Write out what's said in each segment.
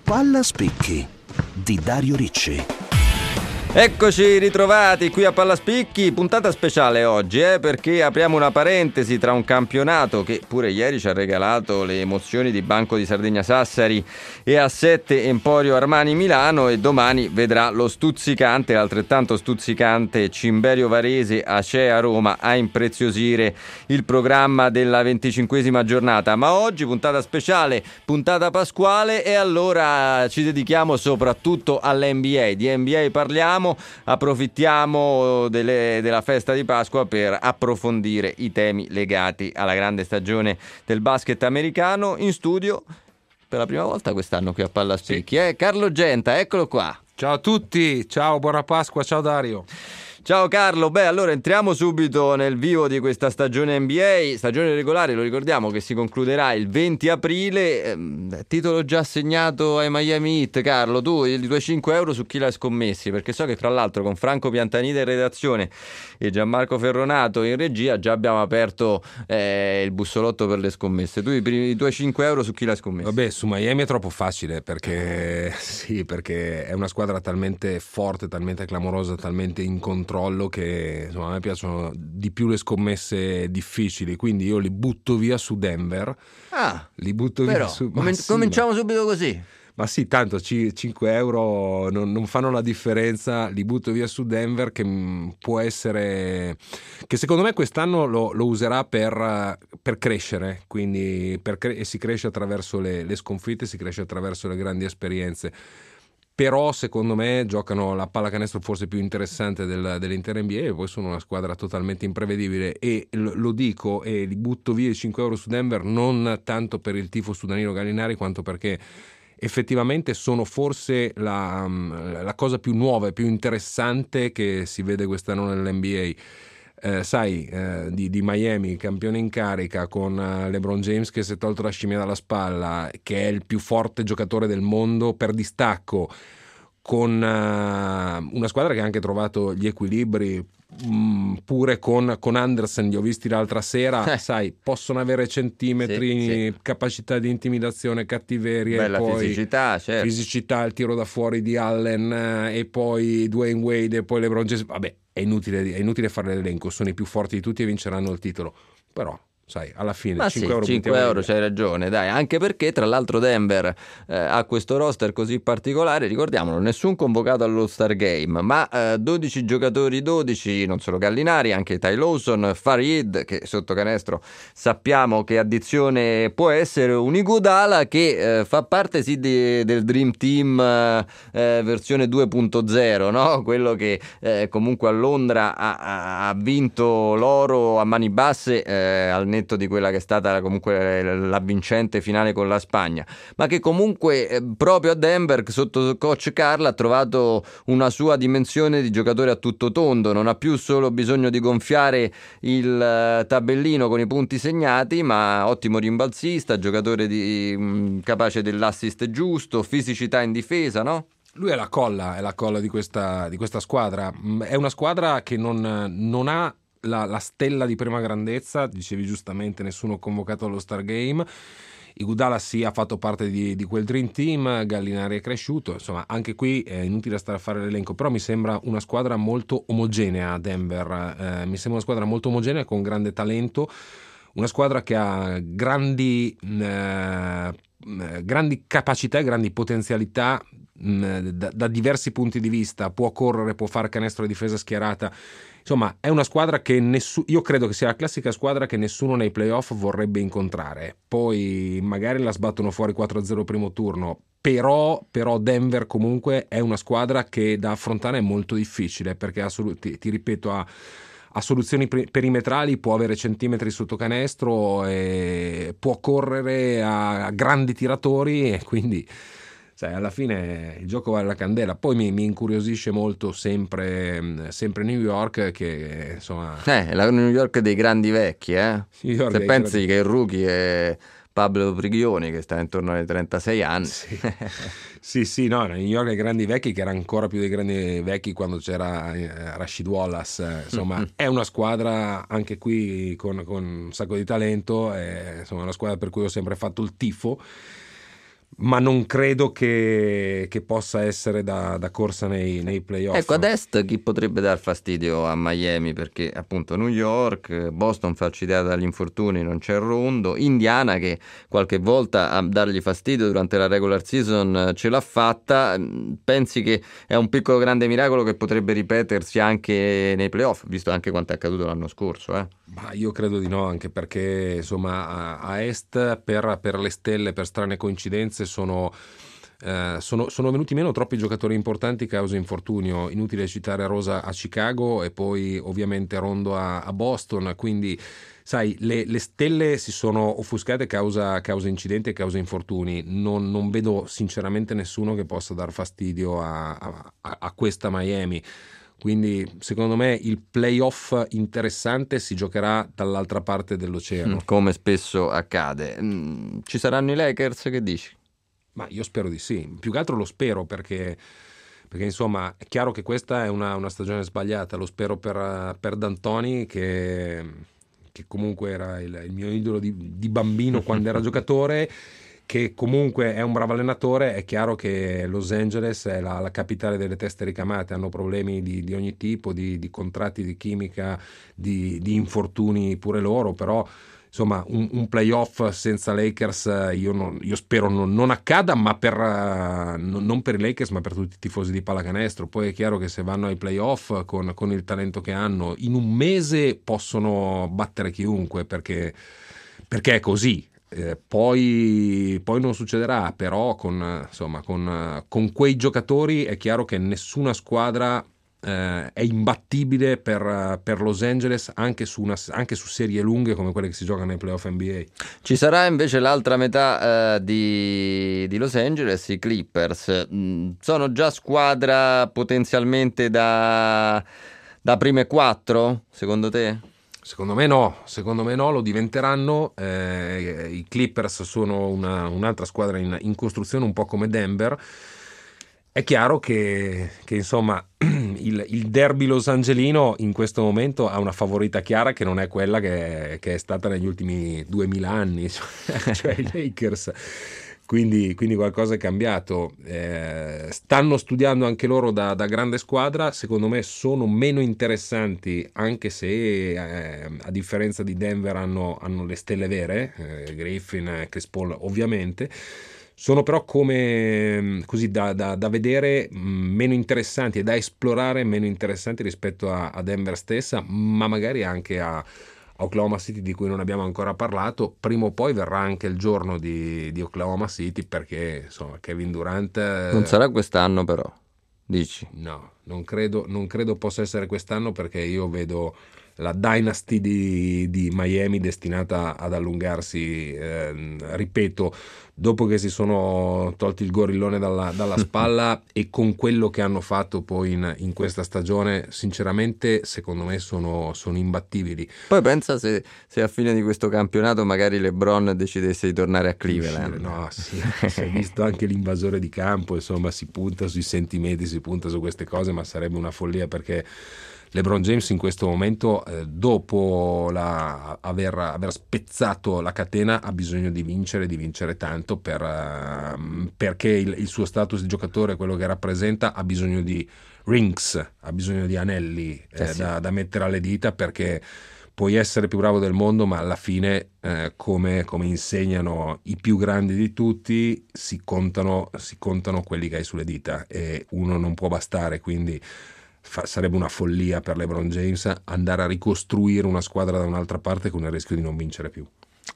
Palla Spicchi di Dario Ricci. Eccoci ritrovati qui a Pallaspicchi, puntata speciale oggi, perché apriamo una parentesi tra un campionato che pure ieri ci ha regalato le emozioni di Banco di Sardegna Sassari e A7 Emporio Armani Milano, e domani vedrà lo stuzzicante, altrettanto stuzzicante Cimberio Varese Acea Roma a impreziosire il programma della 25esima giornata. Ma oggi puntata speciale, puntata pasquale, e allora ci dedichiamo soprattutto all'NBA. Di NBA parliamo. Approfittiamo della festa di Pasqua per approfondire i temi legati alla grande stagione del basket americano. In studio per la prima volta quest'anno qui a Pallaspicchi Carlo Genta, eccolo qua. Ciao a tutti, ciao, buona Pasqua, ciao Dario. Ciao Carlo, allora entriamo subito nel vivo di questa stagione NBA, stagione regolare, lo ricordiamo, che si concluderà il 20 aprile, titolo già assegnato ai Miami Heat. Carlo, tu i tuoi 5 euro su chi l'hai scommessi? Perché so che tra l'altro con Franco Piantanida in redazione e Gianmarco Ferronato in regia già abbiamo aperto il bussolotto per le scommesse. Tu i tuoi 5 euro su chi l'hai scommessi? Vabbè, su Miami è troppo facile perché è una squadra talmente forte, talmente clamorosa, talmente in controllo che insomma a me piacciono di più le scommesse difficili, quindi io li butto via su Denver. Li butto via su cominciamo subito così. Ma sì, tanto 5 euro non fanno la differenza, li butto via su Denver, che può essere, che secondo me quest'anno lo userà per crescere, quindi e si cresce attraverso le sconfitte, si cresce attraverso le grandi esperienze. Però secondo me giocano la pallacanestro forse più interessante dell'intera NBA, e poi sono una squadra totalmente imprevedibile, e lo dico e li butto via i 5 euro su Denver non tanto per il tifo su Danilo Gallinari quanto perché effettivamente sono forse la cosa più nuova e più interessante che si vede quest'anno nell'NBA. Di Miami, campione in carica, con LeBron James che si è tolto la scimmia dalla spalla, che è il più forte giocatore del mondo per distacco, con una squadra che ha anche trovato gli equilibri, pure con Anderson, li ho visti l'altra sera, possono avere centimetri, capacità di intimidazione, cattiveria, bella, e poi fisicità, il tiro da fuori di Allen, e poi Dwayne Wade, e poi LeBron James. Vabbè, è inutile fare l'elenco, sono i più forti di tutti e vinceranno il titolo, però alla fine 5 euro c'hai ragione, dai, anche perché tra l'altro Denver ha questo roster così particolare, ricordiamolo, nessun convocato all'All-Star Game, ma 12 giocatori, 12, non solo Gallinari, anche Ty Lawson, Farid, che sotto canestro sappiamo che addizione può essere, un Iguodala che fa parte del Dream Team versione 2.0, no? Quello che comunque a Londra ha vinto l'oro a mani basse al netto di quella che è stata comunque la vincente finale con la Spagna, ma che comunque proprio a Denver sotto coach Carl ha trovato una sua dimensione di giocatore a tutto tondo, non ha più solo bisogno di gonfiare il tabellino con i punti segnati, ma ottimo rimbalzista, giocatore capace dell'assist giusto, fisicità in difesa, no? Lui è la colla di questa squadra. È una squadra che non ha la stella di prima grandezza, dicevi giustamente, nessuno convocato allo Star Game. Iguodala ha fatto parte di quel Dream Team, Gallinari è cresciuto, insomma anche qui è inutile stare a fare l'elenco, però mi sembra una squadra molto omogenea Denver, mi sembra una squadra molto omogenea con grande talento, una squadra che ha grandi capacità e grandi potenzialità da diversi punti di vista, può correre, può fare canestro a difesa schierata. Insomma, è una squadra che io credo che sia la classica squadra che nessuno nei playoff vorrebbe incontrare. Poi magari la sbattono fuori 4-0 primo turno, però Denver comunque è una squadra che da affrontare è molto difficile, perché ti ripeto, ha soluzioni perimetrali, può avere centimetri sotto canestro, può correre, a grandi tiratori, e quindi alla fine il gioco vale la candela. Poi mi incuriosisce molto sempre New York, che insomma la New York dei grandi vecchi, se pensi che il rookie è Pablo Prigioni, che sta intorno ai 36 anni. No, New York dei grandi vecchi, che era ancora più dei grandi vecchi quando c'era Rashid Wallace, insomma è una squadra anche qui con un sacco di talento, insomma una squadra per cui ho sempre fatto il tifo. ma non credo che possa essere da corsa nei playoff. Ecco, ad est chi potrebbe dar fastidio a Miami, perché appunto New York, Boston falcidiata dagli infortuni, non c'è Rondo, Indiana che qualche volta a dargli fastidio durante la regular season ce l'ha fatta. Pensi che è un piccolo grande miracolo che potrebbe ripetersi anche nei playoff, visto anche quanto è accaduto l'anno scorso? Ma io credo di no, anche perché insomma a est per le stelle, per strane coincidenze, sono venuti meno troppi giocatori importanti causa infortunio. Inutile citare Rosa a Chicago e poi ovviamente Rondo a Boston, quindi sai, le stelle si sono offuscate causa incidenti e causa infortuni. Non vedo sinceramente nessuno che possa dar fastidio a questa Miami. Quindi secondo me il playoff interessante si giocherà dall'altra parte dell'oceano. Come spesso accade. Ci saranno i Lakers, che dici? Ma io spero di sì, più che altro lo spero perché insomma è chiaro che questa è una stagione sbagliata. Lo spero per D'Antoni che comunque era il mio idolo di bambino quando era giocatore, che comunque è un bravo allenatore. È chiaro che Los Angeles è la capitale delle teste ricamate, hanno problemi di ogni tipo, di contratti, di chimica, di infortuni pure loro, però insomma un playoff senza Lakers io spero non accada, ma non per i Lakers ma per tutti i tifosi di pallacanestro. Poi è chiaro che se vanno ai playoff con il talento che hanno, in un mese possono battere chiunque, perché è così. Poi non succederà, però con quei giocatori è chiaro che nessuna squadra è imbattibile per Los Angeles, anche su serie lunghe come quelle che si giocano nei playoff NBA. Ci sarà invece l'altra metà di Los Angeles, i Clippers. Sono già squadra potenzialmente da prime 4, secondo te? Secondo me no, lo diventeranno. I Clippers sono un'altra squadra in costruzione, un po' come Denver. È chiaro che insomma il derby Los Angelino in questo momento ha una favorita chiara che non è quella che è stata negli ultimi 2000 anni, cioè i Lakers. Quindi qualcosa è cambiato. Stanno studiando anche loro da grande squadra. Secondo me sono meno interessanti, anche se a differenza di Denver hanno le stelle vere, Griffin, Chris Paul ovviamente. Sono però come così da vedere meno interessanti e da esplorare meno interessanti rispetto a Denver stessa, ma magari anche a Oklahoma City, di cui non abbiamo ancora parlato. Prima o poi verrà anche il giorno di Oklahoma City, perché insomma Kevin Durant non sarà quest'anno, però dici? No, non credo possa essere quest'anno, perché io vedo la dynasty di Miami destinata ad allungarsi, ripeto, dopo che si sono tolti il gorillone dalla spalla e con quello che hanno fatto poi in questa stagione, sinceramente secondo me sono imbattibili. Poi pensa se a fine di questo campionato magari LeBron decidesse di tornare a Cleveland. No, sì, si è visto anche l'invasore di campo, insomma si punta sui sentimenti, si punta su queste cose, ma sarebbe una follia, perché LeBron James in questo momento, dopo aver spezzato la catena, ha bisogno di vincere tanto, perché il suo status di giocatore, quello che rappresenta, ha bisogno di rings, ha bisogno di anelli sì. da mettere alle dita, perché puoi essere più bravo del mondo, ma alla fine, come insegnano i più grandi di tutti, si contano quelli che hai sulle dita, e uno non può bastare. Quindi sarebbe una follia per LeBron James andare a ricostruire una squadra da un'altra parte con il rischio di non vincere più.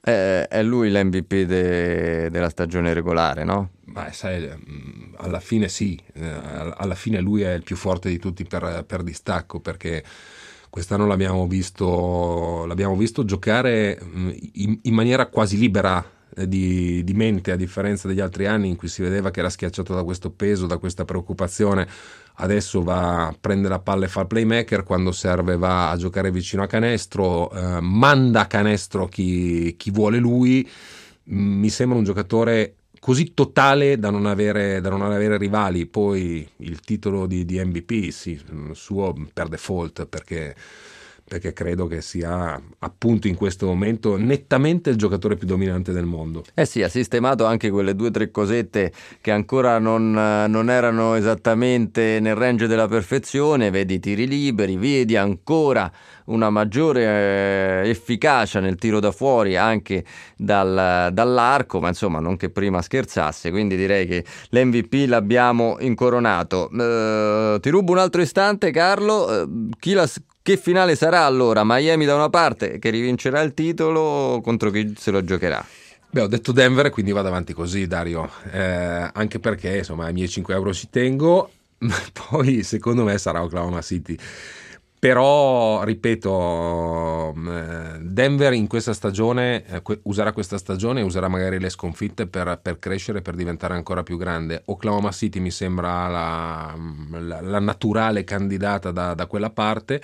È lui l'MVP della stagione regolare, no? Ma sai, alla fine sì, alla fine lui è il più forte di tutti per distacco, perché quest'anno l'abbiamo visto giocare in maniera quasi libera di mente, a differenza degli altri anni in cui si vedeva che era schiacciato da questo peso, da questa preoccupazione. Adesso va a prendere la palla e fa il playmaker, quando serve va a giocare vicino a canestro, manda a canestro chi vuole lui. Mi sembra un giocatore così totale da non avere rivali. Poi il titolo di MVP, sì, suo per default, perché perché credo che sia appunto in questo momento nettamente il giocatore più dominante del mondo. Eh sì, ha sistemato anche quelle 2 o 3 cosette che ancora non erano esattamente nel range della perfezione, vedi i tiri liberi, vedi ancora una maggiore efficacia nel tiro da fuori anche dall'arco, ma insomma non che prima scherzasse, quindi direi che l'MVP l'abbiamo incoronato. Ti rubo un altro istante, Carlo, che finale sarà allora? Miami da una parte che rivincerà il titolo, contro chi se lo giocherà? Beh, ho detto Denver, quindi vado avanti così, Dario, anche perché insomma ai miei 5 euro ci tengo. Poi secondo me sarà Oklahoma City, però ripeto, Denver in questa stagione userà questa stagione e userà magari le sconfitte per crescere, per diventare ancora più grande. Oklahoma City mi sembra la naturale candidata da quella parte.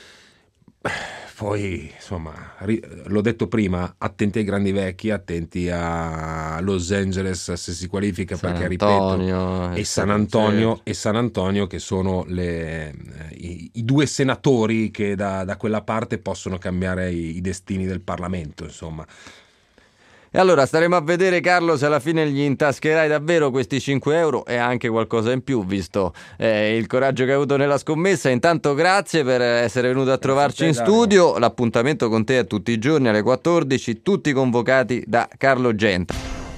Poi insomma, l'ho detto prima, attenti ai grandi vecchi, attenti a Los Angeles se si qualifica, perché ripeto, e San Antonio che sono i 2 senatori che da quella parte possono cambiare i destini del Parlamento, insomma. E allora staremo a vedere, Carlo, se alla fine gli intascherai davvero questi 5 euro e anche qualcosa in più, visto il coraggio che hai avuto nella scommessa. Intanto grazie per essere venuto a trovarci in studio. Dario. L'appuntamento con te è tutti i giorni alle 14, tutti convocati da Carlo Genta.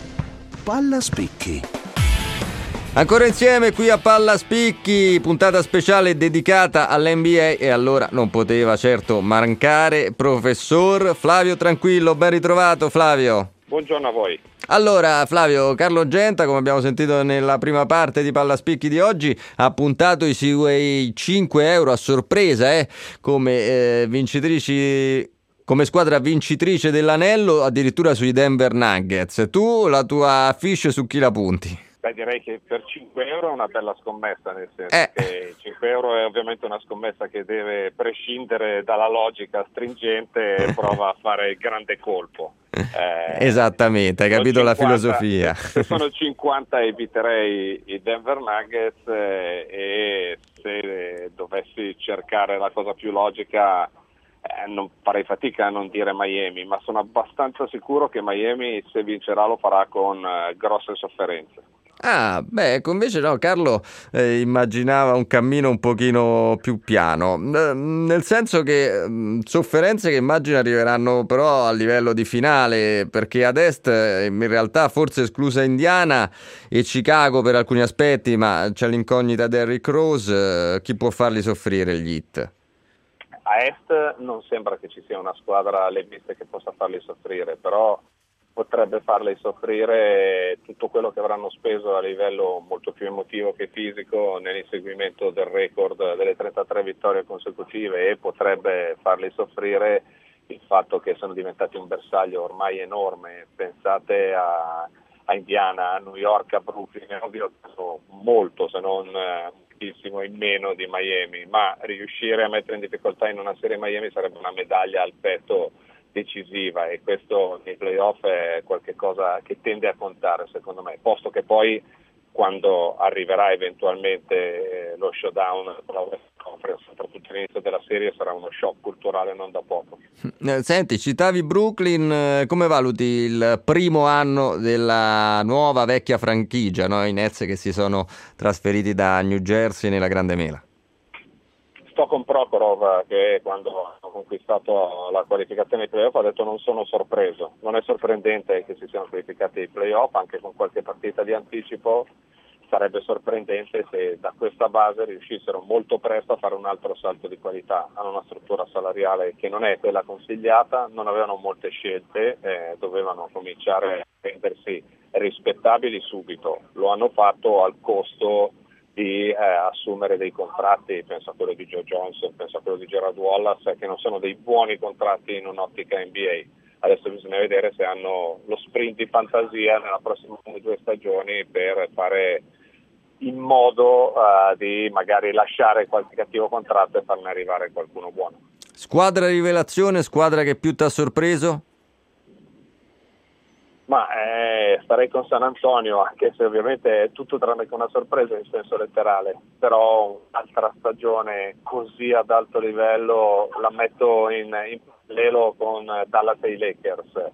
Palla Spicchi. Ancora insieme qui a Palla Spicchi, puntata speciale dedicata all'NBA, e allora non poteva certo mancare professor Flavio Tranquillo. Ben ritrovato, Flavio. Buongiorno a voi. Allora, Flavio, Carlo Genta, come abbiamo sentito nella prima parte di Palla Spicchi di oggi, ha puntato i suoi 5 euro a sorpresa come vincitrici, come squadra vincitrice dell'anello, addirittura sui Denver Nuggets. Tu, la tua fish, su chi la punti? Beh, direi che per 5 euro è una bella scommessa, nel senso che 5 euro è ovviamente una scommessa che deve prescindere dalla logica stringente e prova a fare il grande colpo. Esattamente, hai capito 50, la filosofia. Se sono 50 eviterei i Denver Nuggets e se dovessi cercare la cosa più logica non farei fatica a non dire Miami, ma sono abbastanza sicuro che Miami, se vincerà, lo farà con grosse sofferenze. Ah, beh, ecco, invece no, Carlo immaginava un cammino un pochino più piano, nel senso che sofferenze che immagino arriveranno però a livello di finale, perché ad est in realtà forse esclusa Indiana e Chicago per alcuni aspetti, ma c'è l'incognita Derrick Rose, chi può farli soffrire gli Heat? A est non sembra che ci sia una squadra leghista che possa farli soffrire, però potrebbe farli soffrire tutto quello che avranno speso a livello molto più emotivo che fisico nell'inseguimento del record delle 33 vittorie consecutive, e potrebbe farli soffrire il fatto che sono diventati un bersaglio ormai enorme. Pensate a Indiana, a New York, a Brooklyn, è ovvio che sono molto, se non moltissimo in meno di Miami, ma riuscire a mettere in difficoltà in una serie Miami sarebbe una medaglia al petto decisiva, e questo nei playoff è qualcosa che tende a contare, secondo me, posto che poi quando arriverà eventualmente lo showdown con la West Conference, soprattutto all'inizio della serie, sarà uno shock culturale non da poco. Senti, citavi Brooklyn, come valuti il primo anno della nuova vecchia franchigia, no? I Nets che si sono trasferiti da New Jersey nella Grande Mela? Sto con Prokhorov, che quando hanno conquistato la qualificazione ai playoff ha detto: non sono sorpreso, non è sorprendente che si siano qualificati ai playoff, anche con qualche partita di anticipo. Sarebbe sorprendente se da questa base riuscissero molto presto a fare un altro salto di qualità. Hanno una struttura salariale che non è quella consigliata, non avevano molte scelte, dovevano cominciare a rendersi rispettabili subito. Lo hanno fatto al costo di assumere dei contratti, penso a quello di Joe Johnson, penso a quello di Gerald Wallace, che non sono dei buoni contratti in un'ottica NBA. Adesso bisogna vedere se hanno lo sprint di fantasia nella prossima 2 stagioni per fare in modo di magari lasciare qualche cattivo contratto e farne arrivare qualcuno buono. Squadra rivelazione, squadra che più ti ha sorpreso? Ma starei con San Antonio, anche se ovviamente è tutto tranne che una sorpresa in senso letterale, però un'altra stagione così ad alto livello la metto in parallelo con Dallas e i Lakers,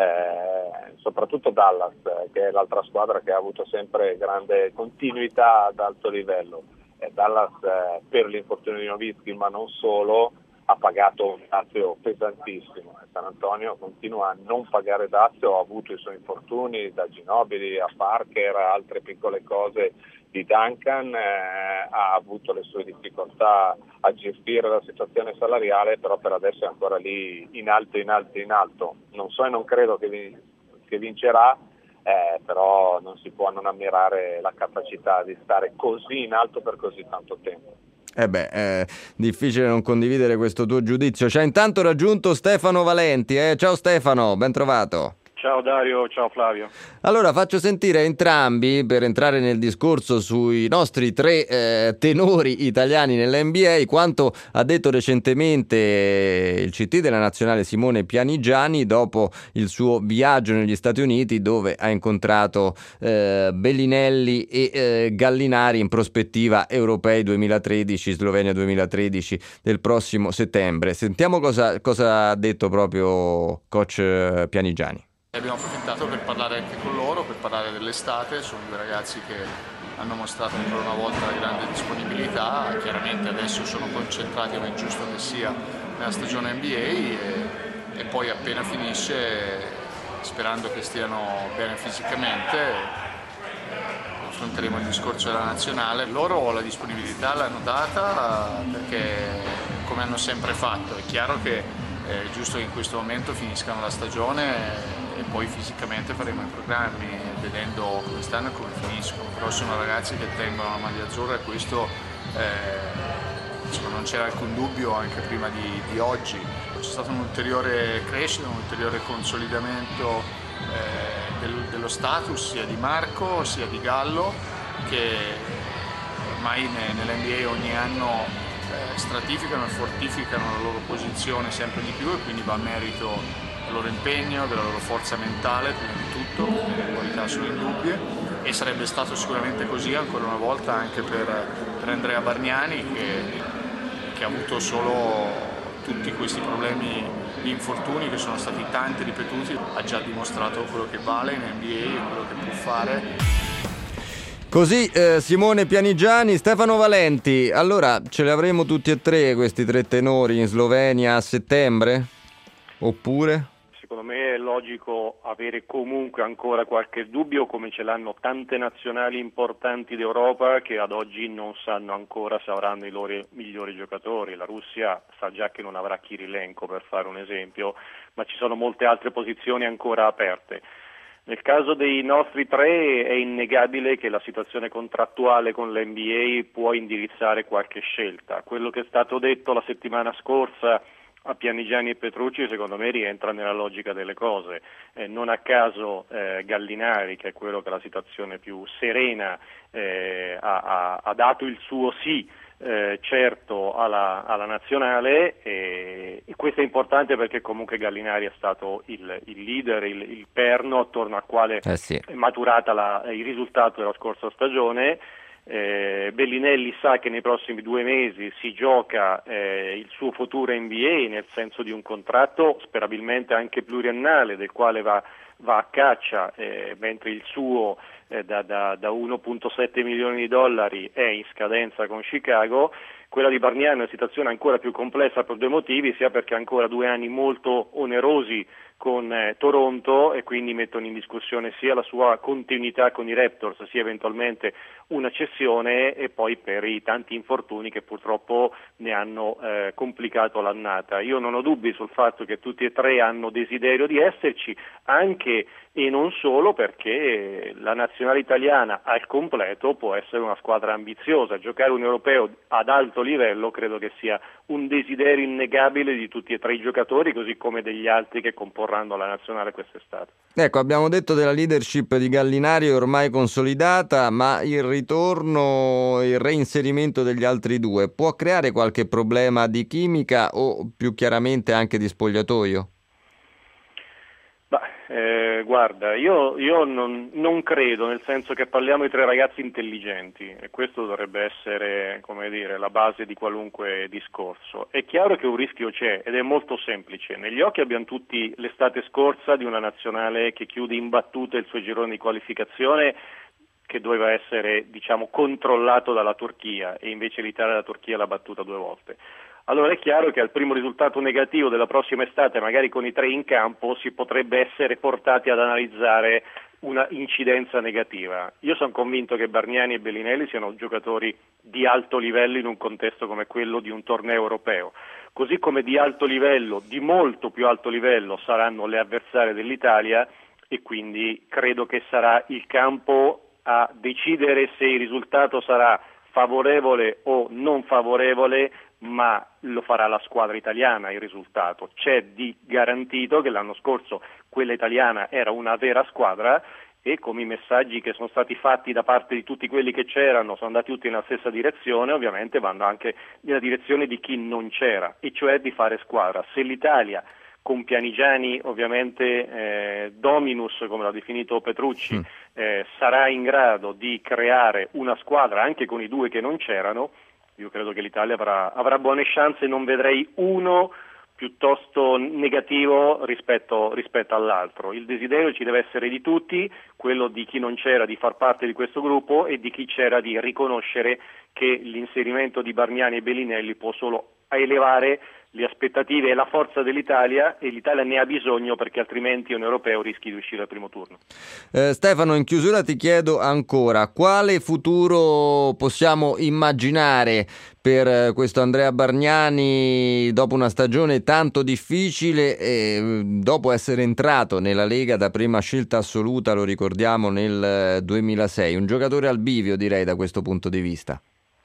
soprattutto Dallas, che è l'altra squadra che ha avuto sempre grande continuità ad alto livello. Dallas per l'infortunio di Nowitzki, ma non solo, ha pagato un dazio pesantissimo. San Antonio continua a non pagare dazio, ha avuto i suoi infortuni, da Ginobili a Parker, a altre piccole cose di Duncan, ha avuto le sue difficoltà a gestire la situazione salariale, però per adesso è ancora lì in alto. Non so e non credo che vincerà, però non si può non ammirare la capacità di stare così in alto per così tanto tempo. È difficile non condividere questo tuo giudizio. Ci ha intanto raggiunto Stefano Valenti. Ciao Stefano, ben trovato. Ciao Dario, ciao Flavio. Allora faccio sentire entrambi, per entrare nel discorso sui nostri tre tenori italiani nell'NBA, quanto ha detto recentemente il CT della nazionale Simone Pianigiani dopo il suo viaggio negli Stati Uniti, dove ha incontrato Bellinelli e Gallinari in prospettiva Europei 2013, Slovenia 2013 del prossimo settembre. Sentiamo cosa ha detto proprio coach Pianigiani. Abbiamo approfittato per parlare anche con loro, per parlare dell'estate. Sono due ragazzi che hanno mostrato ancora una volta grande disponibilità. Chiaramente adesso sono concentrati, come è giusto che sia, nella stagione NBA e poi appena finisce, sperando che stiano bene fisicamente, affronteremo il discorso della nazionale. Loro la disponibilità l'hanno data perché, come hanno sempre fatto, è chiaro che è giusto che in questo momento finiscano la stagione e poi fisicamente faremo i programmi vedendo come stanno e come finiscono, però sono ragazzi che tengono la maglia azzurra e questo non c'era alcun dubbio anche prima di oggi. C'è stato un'ulteriore crescita, un ulteriore consolidamento dello status sia di Marco sia di Gallo, che ormai nell'NBA ogni anno stratificano e fortificano la loro posizione sempre di più, e quindi va a merito del loro impegno, della loro forza mentale prima di tutto, le qualità sono indubbie, e sarebbe stato sicuramente così ancora una volta anche per Andrea Bargnani, che ha avuto solo tutti questi problemi di infortuni che sono stati tanti, ripetuti. Ha già dimostrato quello che vale in NBA, quello che può fare. Così Simone Pianigiani. Stefano Valenti, allora ce li avremo tutti e tre questi tre tenori in Slovenia a settembre? Oppure? Secondo me è logico avere comunque ancora qualche dubbio, come ce l'hanno tante nazionali importanti d'Europa che ad oggi non sanno ancora se avranno i loro migliori giocatori. La Russia sa già che non avrà Kirilenko, per fare un esempio, ma ci sono molte altre posizioni ancora aperte. Nel caso dei nostri tre è innegabile che la situazione contrattuale con l'NBA può indirizzare qualche scelta. Quello che è stato detto la settimana scorsa a Pianigiani e Petrucci secondo me rientra nella logica delle cose. Non a caso Gallinari, che è quello che ha la situazione più serena, ha dato il suo sì certo alla nazionale, e questo è importante perché comunque Gallinari è stato il leader, il perno attorno al quale è maturata il risultato della scorsa stagione. Bellinelli sa che nei prossimi 2 mesi si gioca il suo futuro NBA, nel senso di un contratto sperabilmente anche pluriennale del quale va a caccia, mentre il suo da 1,7 milioni di dollari è in scadenza con Chicago. Quella di Bargnani è una situazione ancora più complessa per 2 motivi, sia perché ha ancora 2 anni molto onerosi con Toronto e quindi mettono in discussione sia la sua continuità con i Raptors sia eventualmente una cessione, e poi per i tanti infortuni che purtroppo ne hanno complicato l'annata. Io non ho dubbi sul fatto che tutti e tre hanno desiderio di esserci, anche e non solo perché la nazionale italiana al completo può essere una squadra ambiziosa. Giocare un europeo ad alto livello credo che sia un desiderio innegabile di tutti e tre i giocatori, così come degli altri che comporranno la nazionale quest'estate. Ecco, abbiamo detto della leadership di Gallinari ormai consolidata, ma il ritorno, il reinserimento degli altri due può creare qualche problema di chimica o più chiaramente anche di spogliatoio? Guarda, io non credo, nel senso che parliamo di 3 ragazzi intelligenti e questo dovrebbe essere, come dire, la base di qualunque discorso. È chiaro che un rischio c'è ed è molto semplice. Negli occhi abbiamo tutti l'estate scorsa di una nazionale che chiude imbattuta il suo girone di qualificazione, che doveva essere, diciamo, controllato dalla Turchia, e invece l'Italia e la Turchia l'ha battuta 2 volte. Allora è chiaro che al primo risultato negativo della prossima estate, magari con i 3 in campo, si potrebbe essere portati ad analizzare una incidenza negativa. Io sono convinto che Bargnani e Bellinelli siano giocatori di alto livello in un contesto come quello di un torneo europeo, così come di alto livello, di molto più alto livello, saranno le avversarie dell'Italia, e quindi credo che sarà il campo a decidere se il risultato sarà favorevole o non favorevole, ma lo farà la squadra italiana il risultato. C'è di garantito che l'anno scorso quella italiana era una vera squadra, e come i messaggi che sono stati fatti da parte di tutti quelli che c'erano sono andati tutti nella stessa direzione, ovviamente vanno anche nella direzione di chi non c'era, e cioè di fare squadra. Se l'Italia, con Pianigiani ovviamente dominus, come l'ha definito Petrucci, sarà in grado di creare una squadra anche con i 2 che non c'erano, io credo che l'Italia avrà buone chance, e non vedrei uno piuttosto negativo rispetto all'altro. Il desiderio ci deve essere di tutti, quello di chi non c'era di far parte di questo gruppo, e di chi c'era di riconoscere che l'inserimento di Bargnani e Bellinelli può solo elevare le aspettative e la forza dell'Italia, e l'Italia ne ha bisogno, perché altrimenti un europeo rischi di uscire al primo turno. Stefano, in chiusura ti chiedo ancora quale futuro possiamo immaginare per questo Andrea Bargnani dopo una stagione tanto difficile e dopo essere entrato nella Lega da prima scelta assoluta, lo ricordiamo, nel 2006. Un giocatore al bivio, direi, da questo punto di vista.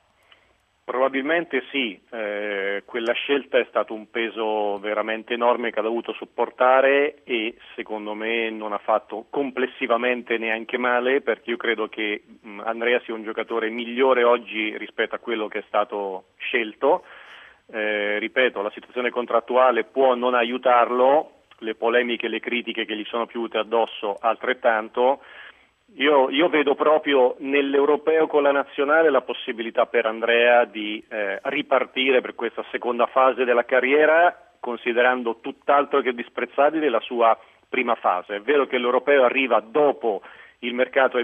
Probabilmente sì, quella scelta è stato un peso veramente enorme che ha dovuto sopportare, e secondo me non ha fatto complessivamente neanche male, perché io credo che Andrea sia un giocatore migliore oggi rispetto a quello che è stato scelto. Ripeto, la situazione contrattuale può non aiutarlo, le polemiche e le critiche che gli sono piovute addosso altrettanto. Io vedo proprio nell'europeo con la nazionale la possibilità per Andrea di ripartire per questa seconda fase della carriera, considerando tutt'altro che disprezzabile la sua prima fase. È vero che l'europeo arriva dopo il mercato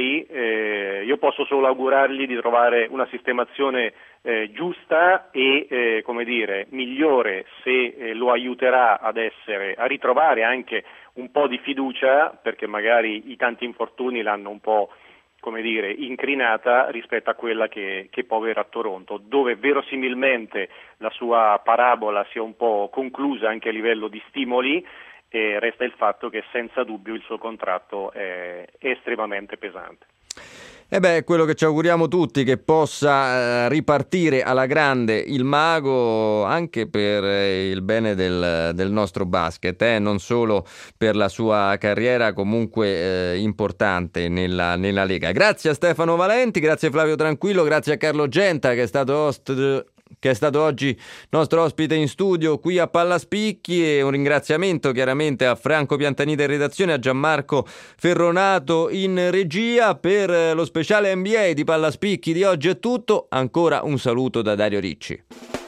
NBA, io posso solo augurargli di trovare una sistemazione giusta e come dire migliore, se lo aiuterà a ritrovare anche un po' di fiducia, perché magari i tanti infortuni l'hanno un po', come dire, incrinata rispetto a quella che può avere a Toronto, dove verosimilmente la sua parabola sia un po' conclusa anche a livello di stimoli, e resta il fatto che senza dubbio il suo contratto è estremamente pesante. Quello che ci auguriamo tutti, che possa ripartire alla grande il mago, anche per il bene del nostro basket, non solo per la sua carriera comunque importante nella Lega. Grazie a Stefano Valenti, grazie a Flavio Tranquillo, grazie a Carlo Genta che è stato oggi nostro ospite in studio qui a Pallaspicchi, e un ringraziamento chiaramente a Franco Piantanita in redazione, a Gianmarco Ferronato in regia. Per lo speciale NBA di Pallaspicchi di oggi è tutto, ancora un saluto da Dario Ricci.